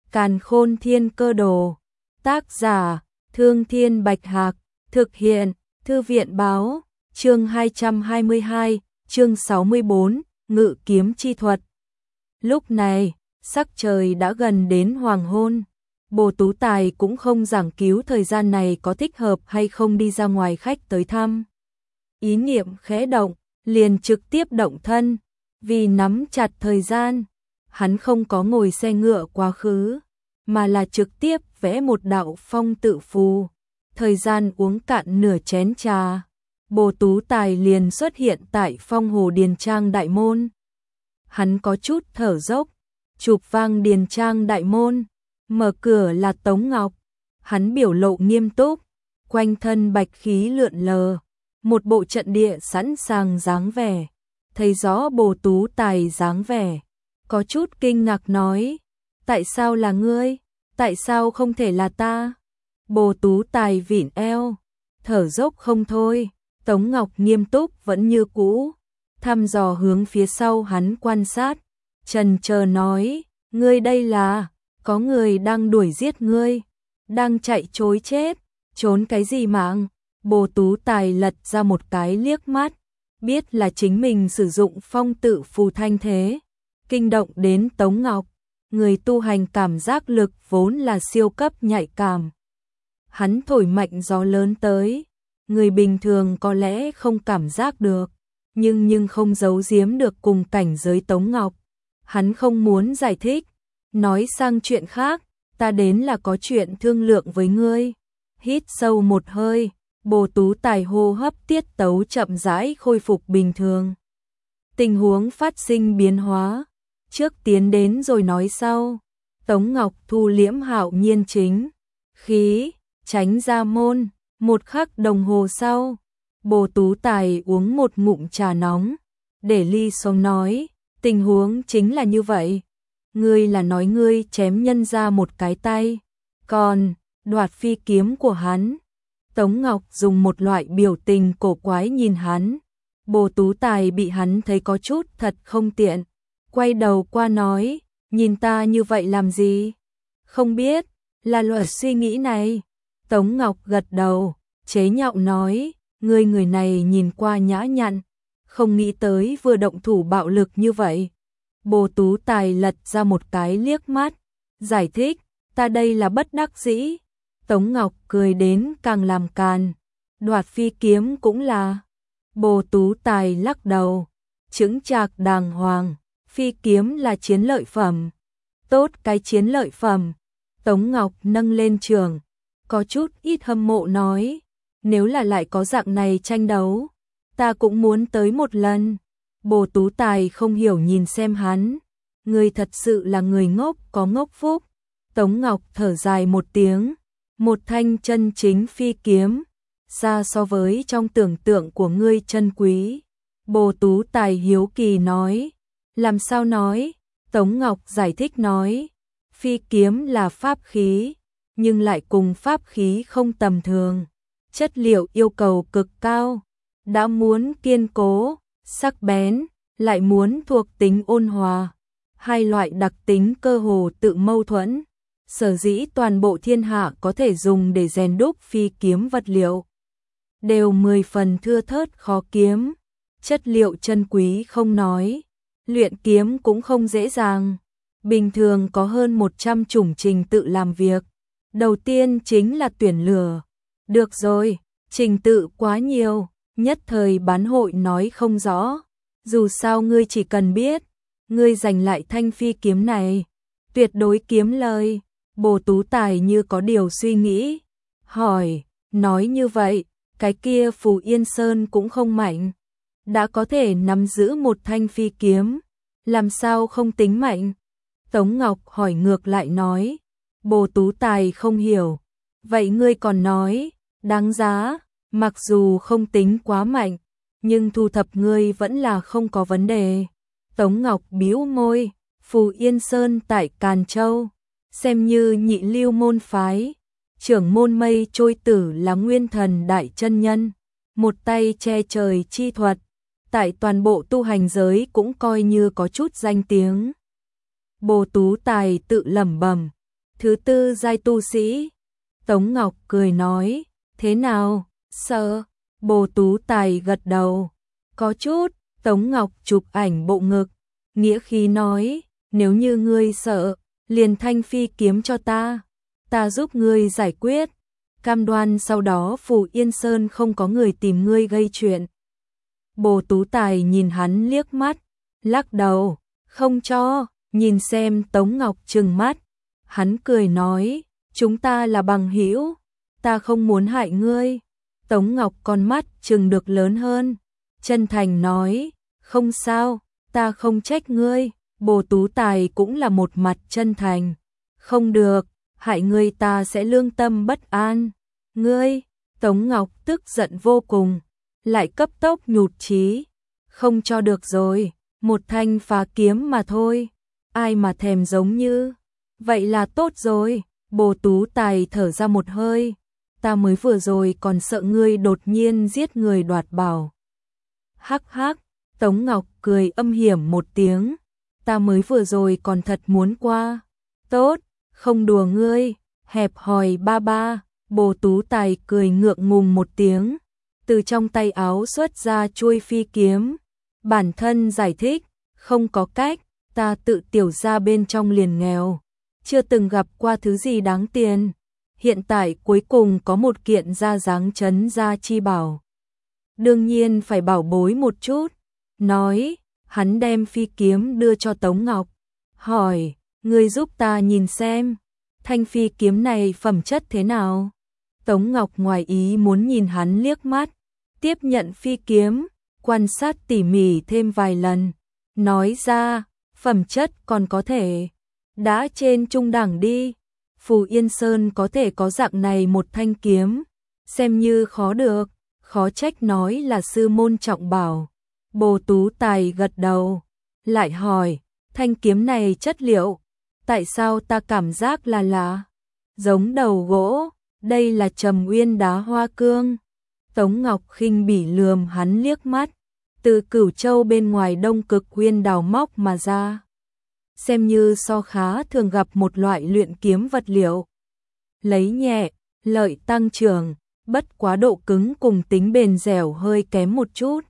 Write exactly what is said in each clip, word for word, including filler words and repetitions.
Càn Khôn Thiên Cơ Đồ. Tác giả: Thương Thiên Bạch Hạc. Thực hiện: Thư viện báo. Chương hai trăm hai mươi hai, chương sáu mươi bốn, Ngự kiếm chi thuật. Lúc này, sắc trời đã gần đến hoàng hôn. Bồ Tú Tài cũng không giảng cứu thời gian này có thích hợp hay không đi ra ngoài khách tới thăm. Ý niệm khẽ động, liền trực tiếp động thân. Vì nắm chặt thời gian, hắn không có ngồi xe ngựa quá khứ, mà là trực tiếp vẽ một đạo phong tự phù. Thời gian uống cạn nửa chén trà, Bồ Tú Tài liền xuất hiện tại Phong Hồ Điền Trang đại môn. Hắn có chút thở dốc, chụp vang Điền Trang đại môn, mở cửa là Tống Ngọc. Hắn biểu lộ nghiêm túc, quanh thân bạch khí lượn lờ, một bộ trận địa sẵn sàng dáng vẻ. Thấy rõ Bồ Tú Tài dáng vẻ, có chút kinh ngạc nói: tại sao là ngươi? Tại sao không thể là ta? Bồ Tú Tài vịn eo, thở dốc không thôi. Tống Ngọc nghiêm túc vẫn như cũ, thăm dò hướng phía sau hắn quan sát, chần chờ nói: ngươi đây là, có người đang đuổi giết ngươi, đang chạy trối chết, trốn cái gì mạng? Bồ Tú Tài lật ra một cái liếc mắt, biết là chính mình sử dụng phong tự phù thanh thế, kinh động đến Tống Ngọc. Người tu hành cảm giác lực vốn là siêu cấp nhạy cảm. Hắn thổi mạnh gió lớn tới, người bình thường có lẽ không cảm giác được, nhưng nhưng không giấu giếm được cùng cảnh giới Tống Ngọc. Hắn không muốn giải thích, nói sang chuyện khác: ta đến là có chuyện thương lượng với ngươi. Hít sâu một hơi, Bồ Tú Tài hô hấp tiết tấu chậm rãi khôi phục bình thường. Tình huống phát sinh biến hóa, trước tiến đến rồi nói sau. Tống Ngọc thu liễm hạo nhiên chính khí, tránh ra môn. Một khắc đồng hồ sau, Bồ Tú Tài uống một ngụm trà nóng, để ly xuống nói: tình huống chính là như vậy. Ngươi là nói ngươi chém nhân ra một cái tay, còn đoạt phi kiếm của hắn. Tống Ngọc dùng một loại biểu tình cổ quái nhìn hắn. Bồ Tú Tài bị hắn thấy có chút thật không tiện, quay đầu qua nói: nhìn ta như vậy làm gì? Không biết, là loại suy nghĩ này. Tống Ngọc gật đầu, chế nhạo nói: ngươi người này nhìn qua nhã nhặn, không nghĩ tới vừa động thủ bạo lực như vậy. Bồ Tú Tài lật ra một cái liếc mắt, giải thích: ta đây là bất đắc dĩ. Tống Ngọc cười đến càng làm càn: đoạt phi kiếm cũng là. Bồ Tú Tài lắc đầu, chững chạc đàng hoàng: phi kiếm là chiến lợi phẩm. Tốt cái chiến lợi phẩm. Tống Ngọc nâng lên trường, có chút ít hâm mộ nói: nếu là lại có dạng này tranh đấu, ta cũng muốn tới một lần. Bồ Tú Tài không hiểu nhìn xem hắn: người thật sự là người ngốc có ngốc phúc. Tống Ngọc thở dài một tiếng: một thanh chân chính phi kiếm, xa so với trong tưởng tượng của ngươi chân quý. Bồ Tú Tài hiếu kỳ nói: làm sao nói? Tống Ngọc giải thích nói: phi kiếm là pháp khí, nhưng lại cùng pháp khí không tầm thường, chất liệu yêu cầu cực cao, đã muốn kiên cố, sắc bén, lại muốn thuộc tính ôn hòa. Hai loại đặc tính cơ hồ tự mâu thuẫn, sở dĩ toàn bộ thiên hạ có thể dùng để rèn đúc phi kiếm vật liệu đều mười phần thưa thớt khó kiếm. Chất liệu chân quý không nói, luyện kiếm cũng không dễ dàng. Bình thường có hơn một trăm chủng trình tự làm việc. Đầu tiên chính là tuyển lửa. Được rồi, trình tự quá nhiều, nhất thời bán hội nói không rõ. Dù sao ngươi chỉ cần biết, ngươi giành lại thanh phi kiếm này, tuyệt đối kiếm lời. Bồ Tú Tài như có điều suy nghĩ, hỏi: nói như vậy, cái kia Phù Yên Sơn cũng không mạnh, đã có thể nắm giữ một thanh phi kiếm, làm sao không tính mạnh? Tống Ngọc hỏi ngược lại nói. Bồ Tú Tài không hiểu: vậy ngươi còn nói, đáng giá, mặc dù không tính quá mạnh, nhưng thu thập ngươi vẫn là không có vấn đề. Tống Ngọc bĩu môi: Phù Yên Sơn tại Càn Châu, xem như nhị lưu môn phái, trưởng môn Mây Trôi Tử là nguyên thần đại chân nhân, một tay che trời chi thuật, tại toàn bộ tu hành giới cũng coi như có chút danh tiếng. Bồ Tú Tài tự lẩm bẩm, thứ tư giai tu sĩ. Tống Ngọc cười nói, thế nào, sợ? Bồ Tú Tài gật đầu, có chút. Tống Ngọc chụp ảnh bộ ngực, nghĩa khí nói, nếu như ngươi sợ, liền thanh phi kiếm cho ta, ta giúp ngươi giải quyết, cam đoan sau đó Phù Yên Sơn không có người tìm ngươi gây chuyện. Bồ Tú Tài nhìn hắn liếc mắt, lắc đầu, không cho. Nhìn xem Tống Ngọc trừng mắt, hắn cười nói, chúng ta là bằng hữu, ta không muốn hại ngươi. Tống Ngọc con mắt trừng được lớn hơn, chân thành nói, không sao, ta không trách ngươi. Bồ Tú Tài cũng là một mặt chân thành, không được, hại ngươi ta sẽ lương tâm bất an. Ngươi, Tống Ngọc tức giận vô cùng, lại cấp tốc nhụt chí, không cho được rồi, một thanh phá kiếm mà thôi, ai mà thèm giống như, vậy là tốt rồi. Bồ Tú Tài thở ra một hơi, ta mới vừa rồi còn sợ ngươi đột nhiên giết người đoạt bảo. Hắc hắc, Tống Ngọc cười âm hiểm một tiếng, ta mới vừa rồi còn thật muốn qua. Tốt, không đùa ngươi, hẹp hòi ba ba. Bồ Tú Tài cười ngượng ngùng một tiếng, từ trong tay áo xuất ra chuôi phi kiếm, bản thân giải thích, không có cách, ta tự tiểu ra bên trong liền nghèo, chưa từng gặp qua thứ gì đáng tiền, hiện tại cuối cùng có một kiện ra dáng trấn gia chi bảo, đương nhiên phải bảo bối một chút. Nói, hắn đem phi kiếm đưa cho Tống Ngọc, hỏi, ngươi giúp ta nhìn xem, thanh phi kiếm này phẩm chất thế nào? Tống Ngọc ngoài ý muốn nhìn hắn liếc mắt, tiếp nhận phi kiếm, quan sát tỉ mỉ thêm vài lần, nói ra, phẩm chất còn có thể, đã trên trung đẳng đi. Phù Yên Sơn có thể có dạng này một thanh kiếm, xem như khó được, khó trách nói là sư môn trọng bảo. Bồ Tú Tài gật đầu, lại hỏi, thanh kiếm này chất liệu, tại sao ta cảm giác là lạ, giống đầu gỗ, đây là Trầm Uyên đá hoa cương. Tống Ngọc khinh bỉ lườm hắn liếc mắt, từ Cửu Châu bên ngoài Đông Cực Uyên đào móc mà ra, xem như so khá thường gặp một loại luyện kiếm vật liệu. Lấy nhẹ, lợi tăng trưởng, bất quá độ cứng cùng tính bền dẻo hơi kém một chút.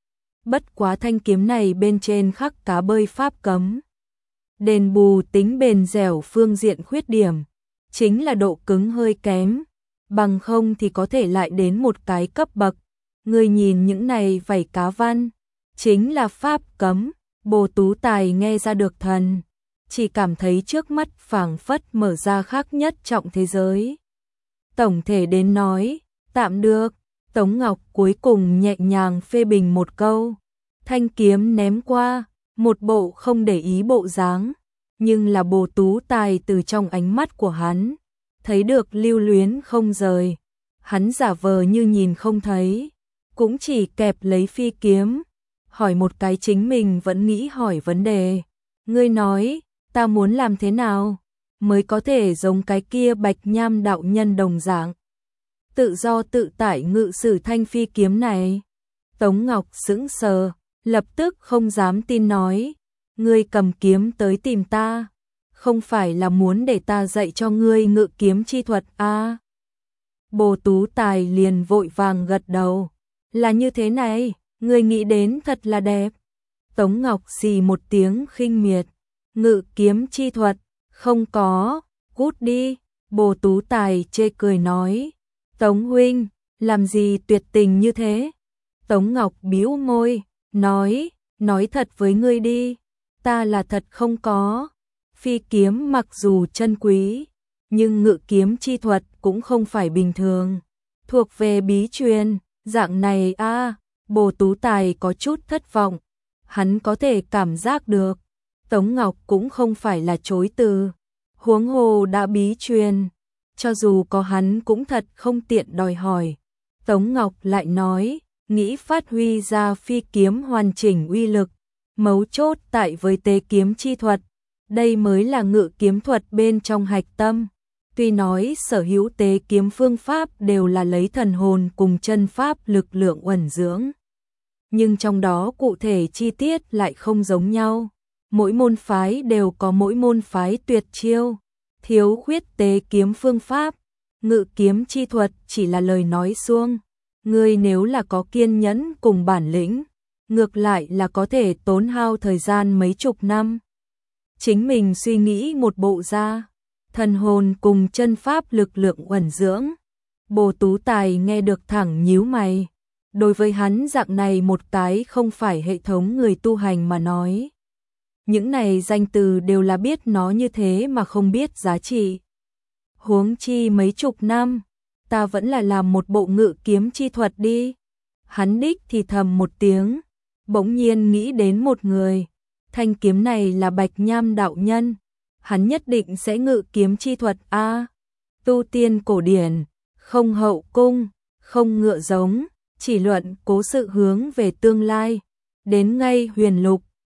Bất quá thanh kiếm này bên trên khắc cá bơi pháp cấm, đền bù tính bền dẻo phương diện khuyết điểm, chính là độ cứng hơi kém, bằng không thì có thể lại đến một cái cấp bậc. Người nhìn những này vảy cá văn, chính là pháp cấm. Bồ Tú Tài nghe ra được thần, chỉ cảm thấy trước mắt phảng phất mở ra khác nhất trọng thế giới. Tổng thể đến nói, tạm được. Tống Ngọc cuối cùng nhẹ nhàng phê bình một câu, thanh kiếm ném qua, một bộ không để ý bộ dáng, nhưng là Bồ Tú Tài từ trong ánh mắt của hắn, thấy được lưu luyến không rời, hắn giả vờ như nhìn không thấy, cũng chỉ kẹp lấy phi kiếm, hỏi một cái chính mình vẫn nghĩ hỏi vấn đề, ngươi nói, ta muốn làm thế nào, mới có thể giống cái kia Bạch Nham đạo nhân đồng dạng, tự do tự tại ngự sử thanh phi kiếm này. Tống Ngọc sững sờ, lập tức không dám tin nói, ngươi cầm kiếm tới tìm ta, không phải là muốn để ta dạy cho ngươi ngự kiếm chi thuật à? Bồ Tú Tài liền vội vàng gật đầu, là như thế này, ngươi nghĩ đến thật là đẹp. Tống Ngọc xì một tiếng khinh miệt, ngự kiếm chi thuật, không có, cút đi. Bồ Tú Tài chê cười nói, Tống huynh, làm gì tuyệt tình như thế? Tống Ngọc bĩu môi, nói, nói thật với ngươi đi, ta là thật không có. Phi kiếm mặc dù chân quý, nhưng ngự kiếm chi thuật cũng không phải bình thường, thuộc về bí truyền, dạng này a. À, Bồ Tú Tài có chút thất vọng, hắn có thể cảm giác được, Tống Ngọc cũng không phải là chối từ, huống hồ đã bí truyền, cho dù có hắn cũng thật không tiện đòi hỏi. Tống Ngọc lại nói, nghĩ phát huy ra phi kiếm hoàn chỉnh uy lực, mấu chốt tại với tế kiếm chi thuật, đây mới là ngự kiếm thuật bên trong hạch tâm. Tuy nói sở hữu tế kiếm phương pháp đều là lấy thần hồn cùng chân pháp lực lượng uẩn dưỡng, nhưng trong đó cụ thể chi tiết lại không giống nhau. Mỗi môn phái đều có mỗi môn phái tuyệt chiêu, thiếu khuyết tế kiếm phương pháp, ngự kiếm chi thuật chỉ là lời nói suông. Ngươi nếu là có kiên nhẫn cùng bản lĩnh, ngược lại là có thể tốn hao thời gian mấy chục năm. Chính mình suy nghĩ một bộ ra, thần hồn cùng chân pháp lực lượng uẩn dưỡng. Bồ Tú Tài nghe được thẳng nhíu mày. Đối với hắn dạng này một cái không phải hệ thống người tu hành mà nói. Những này danh từ đều là biết nó như thế mà không biết giá trị. Huống chi mấy chục năm, ta vẫn là làm một bộ ngự kiếm chi thuật đi. Hắn đích thì thầm một tiếng, bỗng nhiên nghĩ đến một người. Thanh kiếm này là Bạch Nham đạo nhân, hắn nhất định sẽ ngự kiếm chi thuật a. Tu tiên cổ điển, không hậu cung, không ngựa giống, chỉ luận cố sự hướng về tương lai, đến ngay huyền lục,